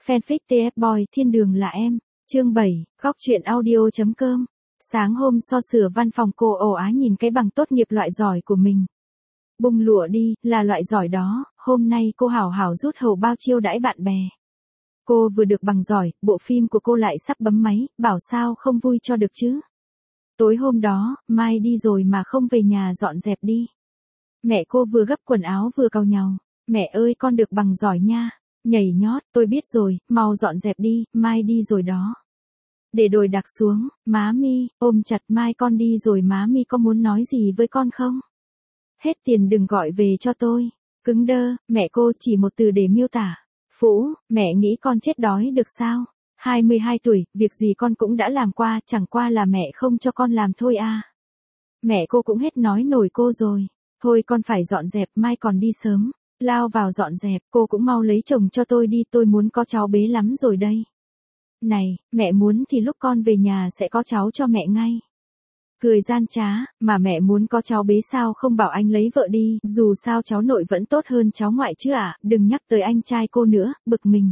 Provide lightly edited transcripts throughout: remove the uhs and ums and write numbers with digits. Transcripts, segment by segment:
Fanfic TF Boy Thiên đường là em. Chương 7, góc truyện audio.com. Sáng hôm so sửa văn phòng cô ồ á nhìn cái bằng tốt nghiệp loại giỏi của mình. Bung lụa đi, là loại giỏi đó, hôm nay cô hảo hảo rút hầu bao chiêu đãi bạn bè. Cô vừa được bằng giỏi, bộ phim của cô lại sắp bấm máy, bảo sao không vui cho được chứ. Tối hôm đó, Mai đi rồi mà không về nhà dọn dẹp đi. Mẹ cô vừa gấp quần áo vừa cau nhàu. Mẹ ơi con được bằng giỏi nha. Nhảy nhót, tôi biết rồi, mau dọn dẹp đi, Mai đi rồi đó. Để đồi đặc xuống, má mi, ôm chặt Mai con đi rồi má mi có muốn nói gì với con không? Hết tiền đừng gọi về cho tôi. Cứng đơ, mẹ cô chỉ một từ để miêu tả. Phũ, mẹ nghĩ con chết đói được sao? 22 tuổi, việc gì con cũng đã làm qua, chẳng qua là mẹ không cho con làm thôi à. Mẹ cô cũng hết nói nổi cô rồi. Thôi con phải dọn dẹp, mai còn đi sớm. Lao vào dọn dẹp, cô cũng mau lấy chồng cho tôi đi, tôi muốn có cháu bé lắm rồi đây. Này, mẹ muốn thì lúc con về nhà sẽ có cháu cho mẹ ngay. Cười gian trá, mà mẹ muốn có cháu bé sao không bảo anh lấy vợ đi, dù sao cháu nội vẫn tốt hơn cháu ngoại chứ ạ, đừng nhắc tới anh trai cô nữa, bực mình.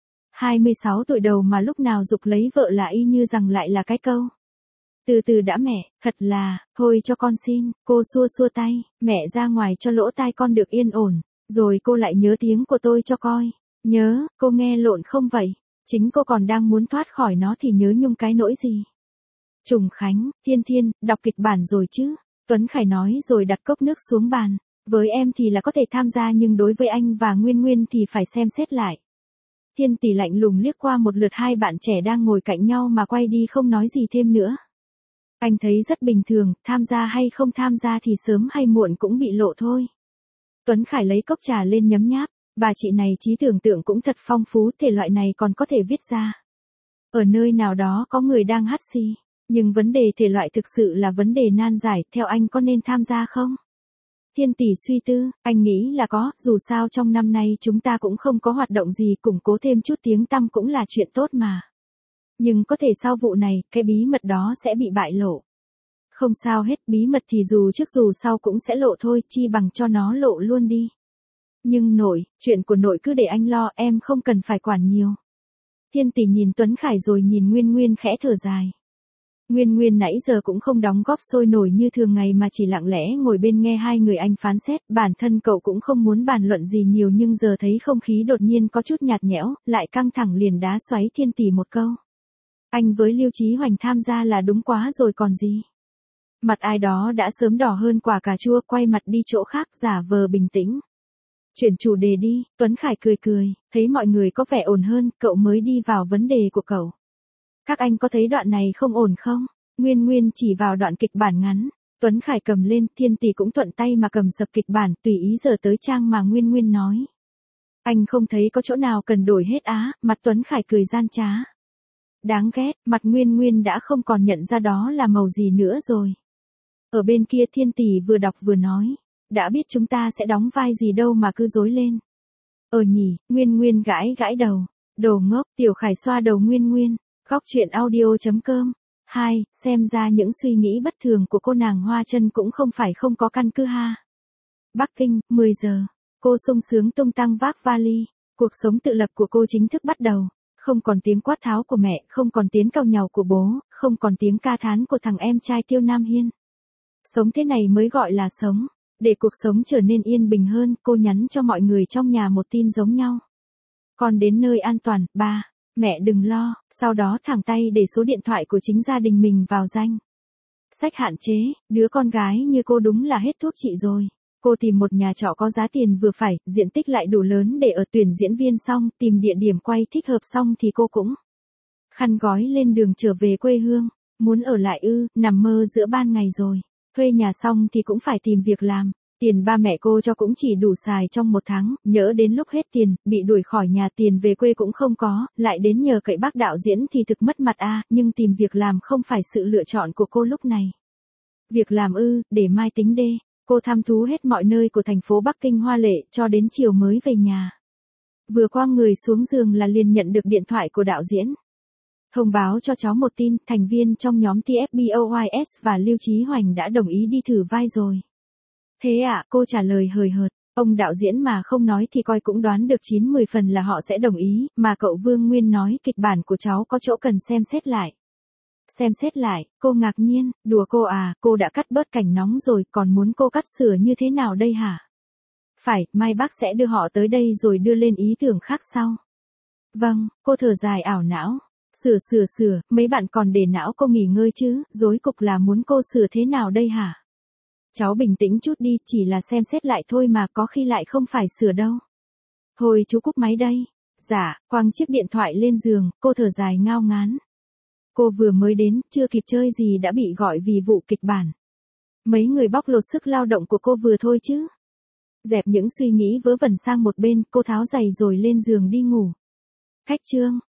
26 tuổi đầu mà lúc nào giục lấy vợ là y như rằng lại là cái câu. Từ từ đã mẹ, thật là, thôi cho con xin, cô xua xua tay, mẹ ra ngoài cho lỗ tai con được yên ổn, rồi cô lại nhớ tiếng của tôi cho coi. Nhớ, cô nghe lộn không vậy? Chính cô còn đang muốn thoát khỏi nó thì nhớ nhung cái nỗi gì? Trùng Khánh, Thiên Thiên, đọc kịch bản rồi chứ? Tuấn Khải nói rồi đặt cốc nước xuống bàn. Với em thì là có thể tham gia nhưng đối với anh và Nguyên Nguyên thì phải xem xét lại. Thiên Tỷ lạnh lùng liếc qua một lượt hai bạn trẻ đang ngồi cạnh nhau mà quay đi không nói gì thêm nữa. Anh thấy rất bình thường, tham gia hay không tham gia thì sớm hay muộn cũng bị lộ thôi. Tuấn Khải lấy cốc trà lên nhấm nháp, bà chị này trí tưởng tượng cũng thật phong phú, thể loại này còn có thể viết ra. Ở nơi nào đó có người đang hắt xì, nhưng vấn đề thể loại thực sự là vấn đề nan giải, theo anh có nên tham gia không? Thiên Tỷ suy tư, anh nghĩ là có, dù sao trong năm nay chúng ta cũng không có hoạt động gì, củng cố thêm chút tiếng tăm cũng là chuyện tốt mà. Nhưng có thể sau vụ này, cái bí mật đó sẽ bị bại lộ. Không sao hết, bí mật thì dù trước dù sau cũng sẽ lộ thôi, chi bằng cho nó lộ luôn đi. Nhưng nội, chuyện của nội cứ để anh lo, em không cần phải quản nhiều. Thiên Tỷ nhìn Tuấn Khải rồi nhìn Nguyên Nguyên khẽ thở dài. Nguyên Nguyên nãy giờ cũng không đóng góp sôi nổi như thường ngày mà chỉ lặng lẽ ngồi bên nghe hai người anh phán xét, bản thân cậu cũng không muốn bàn luận gì nhiều nhưng giờ thấy không khí đột nhiên có chút nhạt nhẽo, lại căng thẳng liền đá xoáy Thiên Tỷ một câu. Anh với Lưu Chí Hoành tham gia là đúng quá rồi còn gì. Mặt ai đó đã sớm đỏ hơn quả cà chua, quay mặt đi chỗ khác giả vờ bình tĩnh. Chuyển chủ đề đi, Tuấn Khải cười cười, thấy mọi người có vẻ ổn hơn, cậu mới đi vào vấn đề của cậu. Các anh có thấy đoạn này không ổn không? Nguyên Nguyên chỉ vào đoạn kịch bản ngắn. Tuấn Khải cầm lên, Thiên Tỷ cũng thuận tay mà cầm sập kịch bản, tùy ý giờ tới trang mà Nguyên Nguyên nói. Anh không thấy có chỗ nào cần đổi hết á, mặt Tuấn Khải cười gian trá. Đáng ghét, mặt Nguyên Nguyên đã không còn nhận ra đó là màu gì nữa rồi. Ở bên kia Thiên Tỷ vừa đọc vừa nói. Đã biết chúng ta sẽ đóng vai gì đâu mà cứ dối lên. Nhỉ, Nguyên Nguyên gãi gãi đầu. Đồ ngốc, Tiểu Khải xoa đầu Nguyên Nguyên. Góc truyện audio.com. 2. Xem ra những suy nghĩ bất thường của cô nàng Hoa Chân cũng không phải không có căn cứ ha. Bắc Kinh, 10 giờ. Cô sung sướng tung tăng vác vali. Cuộc sống tự lập của cô chính thức bắt đầu. Không còn tiếng quát tháo của mẹ, không còn tiếng càu nhàu của bố, không còn tiếng ca thán của thằng em trai Tiêu Nam Hiên. Sống thế này mới gọi là sống. Để cuộc sống trở nên yên bình hơn, cô nhắn cho mọi người trong nhà một tin giống nhau. Con đến nơi an toàn, ba. Mẹ đừng lo, sau đó thẳng tay để số điện thoại của chính gia đình mình vào danh sách hạn chế, đứa con gái như cô đúng là hết thuốc trị rồi. Cô tìm một nhà trọ có giá tiền vừa phải, diện tích lại đủ lớn để ở, tuyển diễn viên xong, tìm địa điểm quay thích hợp xong thì cô cũng khăn gói lên đường trở về quê hương. Muốn ở lại ư, nằm mơ giữa ban ngày rồi. Thuê nhà xong thì cũng phải tìm việc làm. Tiền ba mẹ cô cho cũng chỉ đủ xài trong một tháng, nhỡ đến lúc hết tiền, bị đuổi khỏi nhà, tiền về quê cũng không có, lại đến nhờ cậy bác đạo diễn thì thực mất mặt a, nhưng tìm việc làm không phải sự lựa chọn của cô lúc này. Việc làm ư, để mai tính đê. Cô thăm thú hết mọi nơi của thành phố Bắc Kinh hoa lệ, cho đến chiều mới về nhà. Vừa quang người xuống giường là liền nhận được điện thoại của đạo diễn. Thông báo cho cháu một tin, thành viên trong nhóm TFBOYS và Lưu Chí Hoành đã đồng ý đi thử vai rồi. Thế ạ, cô trả lời hời hợt. Ông đạo diễn mà không nói thì coi cũng đoán được 9-10 phần là họ sẽ đồng ý, mà cậu Vương Nguyên nói kịch bản của cháu có chỗ cần xem xét lại. Xem xét lại, cô ngạc nhiên, đùa cô à, cô đã cắt bớt cảnh nóng rồi, còn muốn cô cắt sửa như thế nào đây hả? Phải, mai bác sẽ đưa họ tới đây rồi đưa lên ý tưởng khác sau. Vâng, cô thở dài ảo não. Sửa, mấy bạn còn để não cô nghỉ ngơi chứ, rối cục là muốn cô sửa thế nào đây hả? Cháu bình tĩnh chút đi, chỉ là xem xét lại thôi mà, có khi lại không phải sửa đâu. Thôi chú cúp máy đây. Dạ, quăng chiếc điện thoại lên giường, cô thở dài ngao ngán. Cô vừa mới đến, chưa kịp chơi gì đã bị gọi vì vụ kịch bản. Mấy người bóc lột sức lao động của cô vừa thôi chứ. Dẹp những suy nghĩ vớ vẩn sang một bên, cô tháo giày rồi lên giường đi ngủ. Khách trương,